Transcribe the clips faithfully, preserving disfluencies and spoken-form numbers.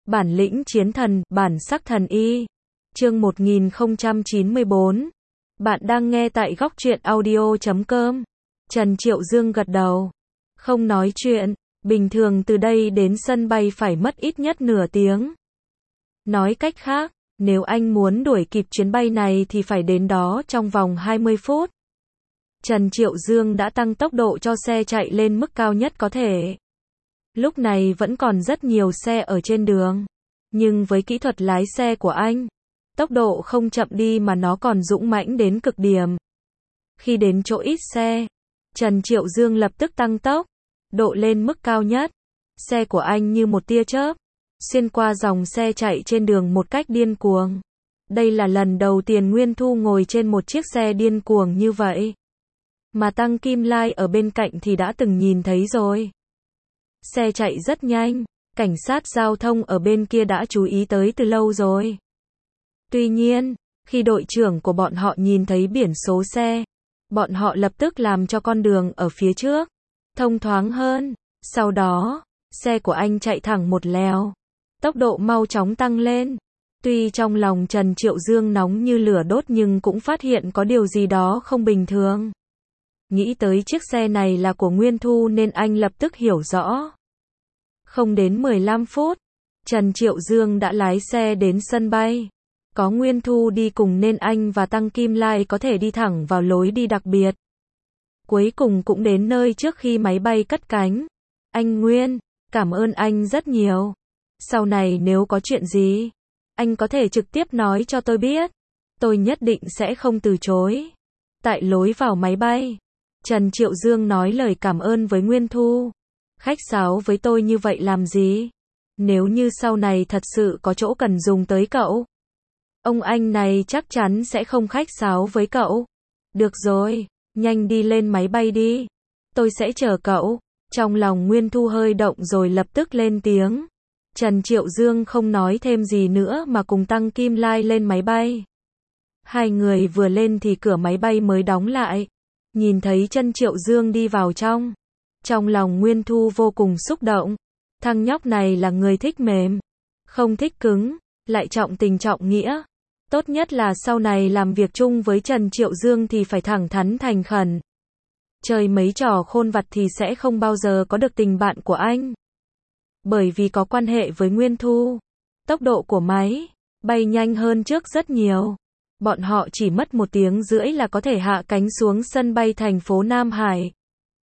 Bản lĩnh chiến thần, bản sắc thần y. Chương một nghìn không trăm chín mươi bốn. Bạn đang nghe tại góc truyện audio chấm com. Trần Triệu Dương gật đầu. Không nói chuyện, bình thường từ đây đến sân bay phải mất ít nhất nửa tiếng. Nói cách khác, nếu anh muốn đuổi kịp chuyến bay này thì phải đến đó trong vòng hai mươi phút. Trần Triệu Dương đã tăng tốc độ cho xe chạy lên mức cao nhất có thể. Lúc này vẫn còn rất nhiều xe ở trên đường. Nhưng với kỹ thuật lái xe của anh, tốc độ không chậm đi mà nó còn dũng mãnh đến cực điểm. Khi đến chỗ ít xe, Trần Triệu Dương lập tức tăng tốc, độ lên mức cao nhất. Xe của anh như một tia chớp, xuyên qua dòng xe chạy trên đường một cách điên cuồng. Đây là lần đầu tiên Nguyên Thu ngồi trên một chiếc xe điên cuồng như vậy. Mà Tăng Kim Lai ở bên cạnh thì đã từng nhìn thấy rồi. Xe chạy rất nhanh, cảnh sát giao thông ở bên kia đã chú ý tới từ lâu rồi. Tuy nhiên, khi đội trưởng của bọn họ nhìn thấy biển số xe, bọn họ lập tức làm cho con đường ở phía trước thông thoáng hơn. Sau đó, xe của anh chạy thẳng một lèo, tốc độ mau chóng tăng lên. Tuy trong lòng Trần Triệu Dương nóng như lửa đốt nhưng cũng phát hiện có điều gì đó không bình thường. Nghĩ tới chiếc xe này là của Nguyên Thu nên anh lập tức hiểu rõ. Không đến mười lăm phút, Trần Triệu Dương đã lái xe đến sân bay. Có Nguyên Thu đi cùng nên anh và Tăng Kim Lai có thể đi thẳng vào lối đi đặc biệt. Cuối cùng cũng đến nơi trước khi máy bay cất cánh. Anh Nguyên, cảm ơn anh rất nhiều. Sau này nếu có chuyện gì, anh có thể trực tiếp nói cho tôi biết. Tôi nhất định sẽ không từ chối. Tại lối vào máy bay, Trần Triệu Dương nói lời cảm ơn với Nguyên Thu. Khách sáo với tôi như vậy làm gì? Nếu như sau này thật sự có chỗ cần dùng tới cậu, ông anh này chắc chắn sẽ không khách sáo với cậu. Được rồi, nhanh đi lên máy bay đi. Tôi sẽ chờ cậu. Trong lòng Nguyên Thu hơi động rồi lập tức lên tiếng. Trần Triệu Dương không nói thêm gì nữa mà cùng Tăng Kim Lai lên máy bay. Hai người vừa lên thì cửa máy bay mới đóng lại. Nhìn thấy Trần Triệu Dương đi vào trong, trong lòng Nguyên Thu vô cùng xúc động. Thằng nhóc này là người thích mềm, không thích cứng, lại trọng tình trọng nghĩa. Tốt nhất là sau này làm việc chung với Trần Triệu Dương thì phải thẳng thắn thành khẩn. Chơi mấy trò khôn vặt thì sẽ không bao giờ có được tình bạn của anh. Bởi vì có quan hệ với Nguyên Thu, tốc độ của máy bay nhanh hơn trước rất nhiều. Bọn họ chỉ mất một tiếng rưỡi là có thể hạ cánh xuống sân bay thành phố Nam Hải.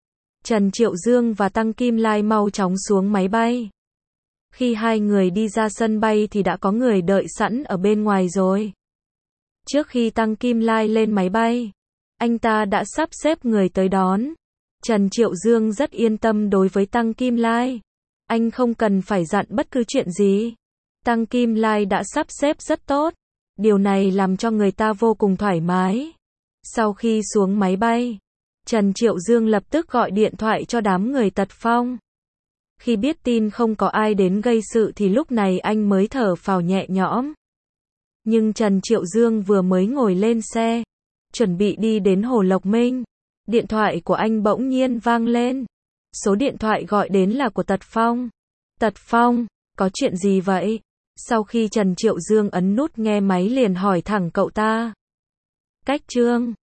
Trần Triệu Dương và Tăng Kim Lai mau chóng xuống máy bay. Khi hai người đi ra sân bay thì đã có người đợi sẵn ở bên ngoài rồi. Trước khi Tăng Kim Lai lên máy bay, anh ta đã sắp xếp người tới đón. Trần Triệu Dương rất yên tâm đối với Tăng Kim Lai. Anh không cần phải dặn bất cứ chuyện gì. Tăng Kim Lai đã sắp xếp rất tốt. Điều này làm cho người ta vô cùng thoải mái. Sau khi xuống máy bay, Trần Triệu Dương lập tức gọi điện thoại cho đám người Tật Phong. Khi biết tin không có ai đến gây sự thì lúc này anh mới thở phào nhẹ nhõm. Nhưng Trần Triệu Dương vừa mới ngồi lên xe, chuẩn bị đi đến Hồ Lộc Minh, điện thoại của anh bỗng nhiên vang lên. Số điện thoại gọi đến là của Tật Phong. Tật Phong, có chuyện gì vậy? Sau khi Trần Triệu Dương ấn nút nghe máy liền hỏi thẳng cậu ta. Cách Trương,